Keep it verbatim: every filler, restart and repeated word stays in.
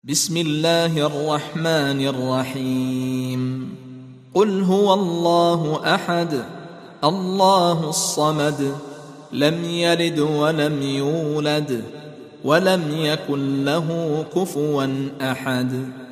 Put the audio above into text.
بسم الله الرحمن الرحيم قل هو الله أحد الله الصمد لم يلد ولم يولد ولم يكن له كفوا أحد